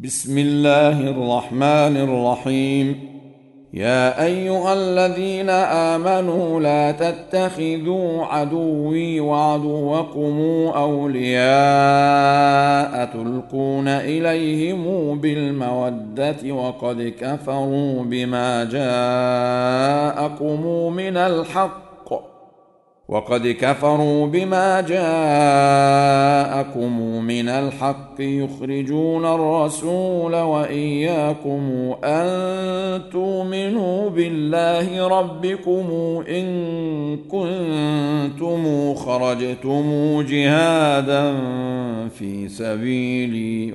بسم الله الرحمن الرحيم. يا أيها الذين آمنوا لا تتخذوا عدوي وعدوكم أولياء تلقون إليهم بالمودة وقد كفروا بما جاءكم من الحق يخرجون الرسول وإياكم أن تؤمنوا بالله ربكم إن كنتم خرجتم جهادا في سبيلي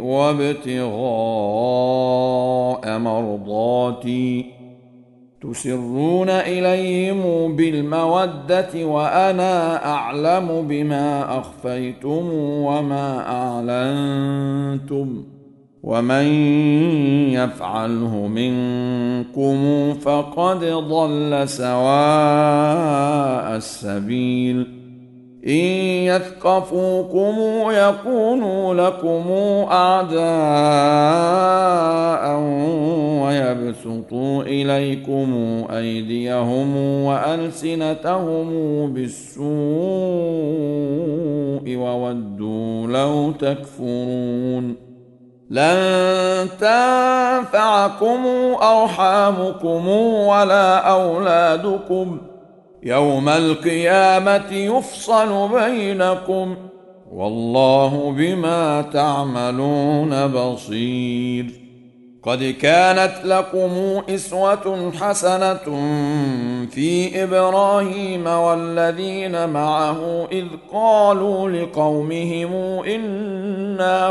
وابتغاء مرضاتي تسرون إليهم بالمودة وأنا أعلم بما أخفيتم وما أعلنتم ومن يفعله منكم فقد ضل سواء السبيل. إن يثقفوكم يكونوا لكم أعداء ويبسطوا إليكم أيديهم وألسنتهم بالسوء وودوا لو تكفرون. لن تنفعكم أرحامكم ولا أولادكم يوم القيامة يفصل بينكم والله بما تعملون بصير. قد كانت لكم أسوة حسنة في إبراهيم والذين معه إذ قالوا لقومهم إنا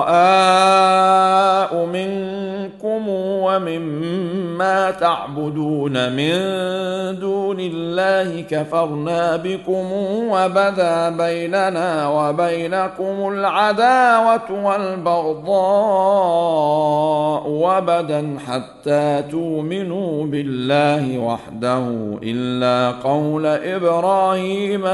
براء منكم ومما تعبدون من دون الله كفرنا بكم وبدا بيننا وبينكم العداوة والبغضاء وبدا حتى تؤمنوا بالله وحده إلا قول إبراهيم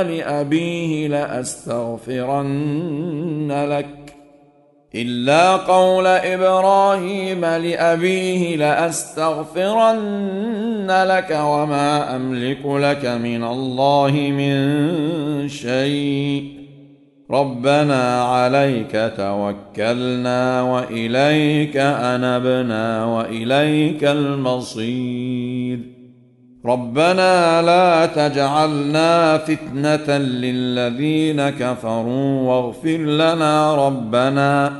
لأبيه لأستغفرن لك وما أملك لك من الله من شيء ربنا عليك توكلنا وإليك أنبنا وإليك المصير. ربنا لا تجعلنا فتنة للذين كفروا واغفر لنا ربنا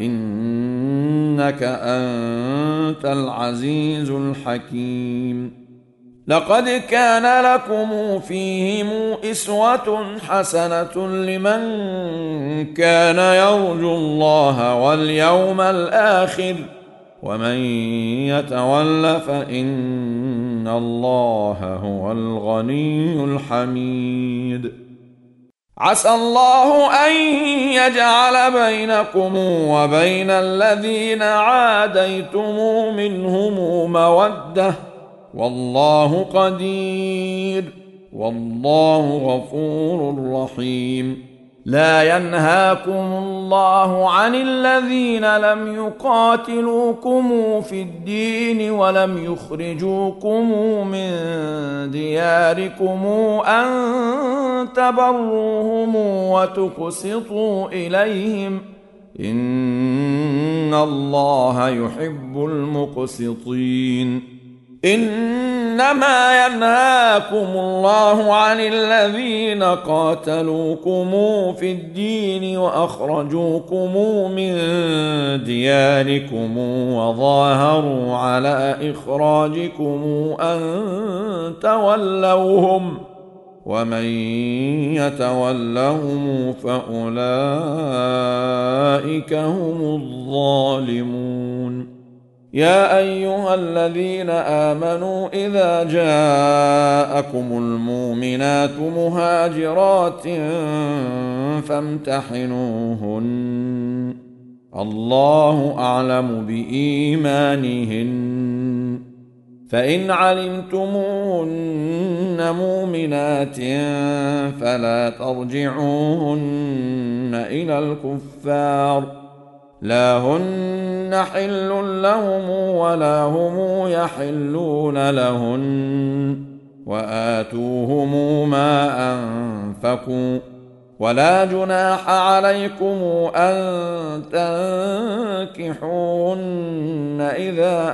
إنك أنت العزيز الحكيم. لقد كان لكم فيهم أسوة حسنة لمن كان يرجو الله واليوم الآخر ومن يتول فإن الله هو الغني الحميد. عسى الله أن يجعل بينكم وبين الذين عاديتم منهم مودة والله قدير والله غفور رحيم. لا ينهاكم الله عن الذين لم يقاتلوكم في الدين ولم يخرجوكم من دياركم أن تبروهم وتقسطوا إليهم إن الله يحب المقسطين. إنما ينهاكم الله عن الذين قاتلوكم في الدين وأخرجوكم من دياركم وظاهروا على إخراجكم أن تولوهم ومن يتولهم فأولئك هم الظالمون. يا أيها الذين آمنوا إذا جاءكم المؤمنات مهاجرات فامتحنوهن الله أعلم بإيمانهن فإن علمتموهن مؤمنات فلا ترجعوهن إلى الكفار لا هن حل لهم ولا هم يحلون لهن وآتوهم ما أنفقوا ولا جناح عليكم أن تنكحوهن إذا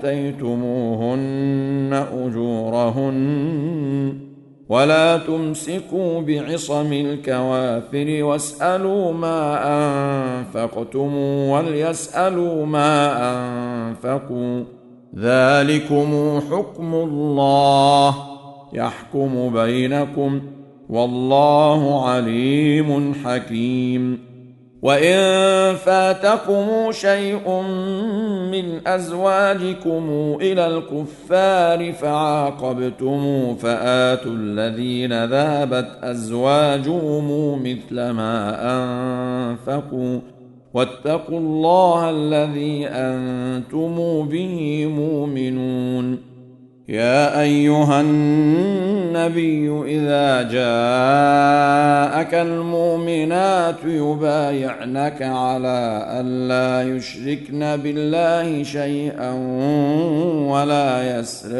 آتيتموهن أجورهن ولا تمسكوا بعصم الكوافر واسألوا ما أنفقتم وليسألوا ما أنفقوا ذلكم حكم الله يحكم بينكم والله عليم حكيم وإن فاتكم شيء من أزواجكم إلى الكفار فعاقبتم فآتوا الذين ذهبت أزواجهم مثل ما أنفقوا واتقوا الله الذي أنتم به مؤمنون يا أيها النبي إذا جاءك المؤمنات يبايعنك على ألا يشركن بالله شيئا ولا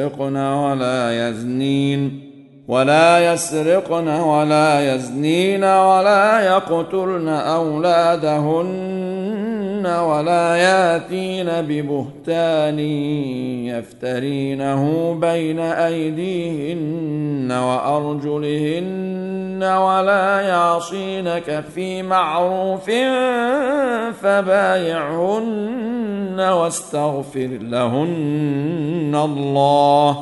يسرقن ولا يزنين ولا يقتلن أولادهن ولا ياتين ببهتان يفترينه بين أيديهن وأرجلهن ولا يعصينك في معروف فبايعهن واستغفر لهن الله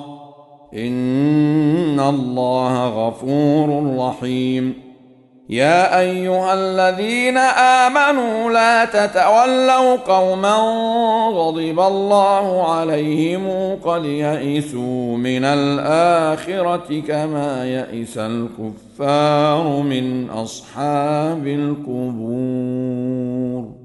إن الله غفور رحيم يا أيها الذين آمنوا لا تتولوا قوما غضب الله عليهم قد يئسوا من الآخرة كما يئس الكفار من أصحاب القبور.